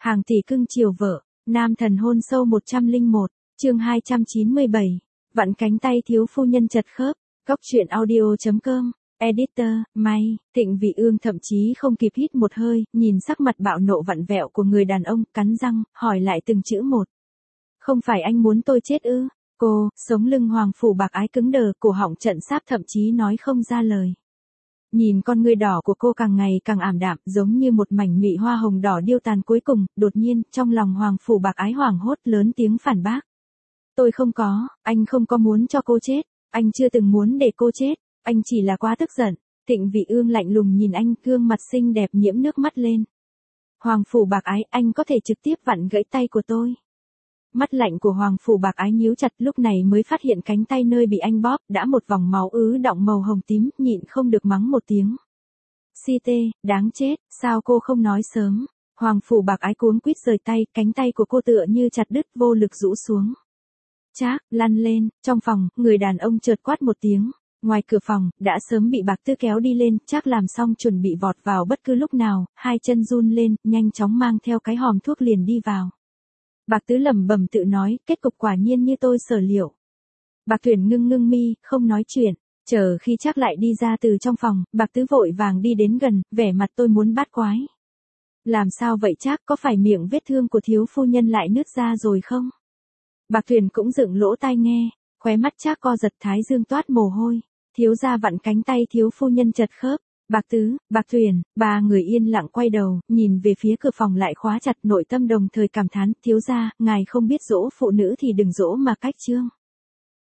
Hàng tỷ cưng chiều vợ, nam thần hôn sâu 101, chương 297, vặn cánh tay thiếu phu nhân chật khớp, góc truyện audio.com, editor, May, Thịnh Vị Ương thậm chí không kịp hít một hơi, nhìn sắc mặt bạo nộ vặn vẹo của người đàn ông, cắn răng, hỏi lại từng chữ một. Không phải anh muốn tôi chết ư? Cô, sống lưng hoàng phủ bạc ái cứng đờ, cổ họng trận sáp thậm chí nói không ra lời. Nhìn con ngươi đỏ của cô càng ngày càng ảm đạm, giống như một mảnh mị hoa hồng đỏ điêu tàn cuối cùng, đột nhiên, trong lòng hoàng phủ bạc ái hoảng hốt lớn tiếng phản bác. Tôi không có, anh không có muốn cho cô chết, anh chưa từng muốn để cô chết, anh chỉ là quá tức giận. Thịnh Vị Ương lạnh lùng nhìn anh, gương mặt xinh đẹp nhiễm nước mắt lên. Hoàng phủ bạc ái, anh có thể trực tiếp vặn gãy tay của tôi. Mắt lạnh của hoàng phủ bạc ái nhíu chặt, lúc này mới phát hiện cánh tay nơi bị anh bóp, đã một vòng máu ứ đọng màu hồng tím, nhịn không được mắng một tiếng. Si tê, đáng chết, sao cô không nói sớm? Hoàng phủ bạc ái cuống quýt rời tay, cánh tay của cô tựa như chặt đứt vô lực rũ xuống. Trác, lăn lên, trong phòng, người đàn ông chợt quát một tiếng. Ngoài cửa phòng, đã sớm bị Bạc Tứ kéo đi lên, Trác làm xong chuẩn bị vọt vào bất cứ lúc nào, hai chân run lên, nhanh chóng mang theo cái hòm thuốc liền đi vào. Bạc Tứ lẩm bẩm tự nói, kết cục quả nhiên như tôi sở liệu. Bạc Tuyển ngưng mi, không nói chuyện, chờ khi Trác lại đi ra từ trong phòng, Bạc Tứ vội vàng đi đến gần, vẻ mặt tôi muốn bát quái. Làm sao vậy Trác, có phải miệng vết thương của thiếu phu nhân lại nứt ra rồi không? Bạc Tuyển cũng dựng lỗ tai nghe, khóe mắt Trác co giật, thái dương toát mồ hôi. Thiếu gia vặn cánh tay thiếu phu nhân chật khớp. Bạc Tứ, Bạc Tuyển, ba người yên lặng quay đầu, nhìn về phía cửa phòng lại khóa chặt, nội tâm đồng thời cảm thán, thiếu gia, ngài không biết dỗ phụ nữ thì đừng dỗ mà cách trương.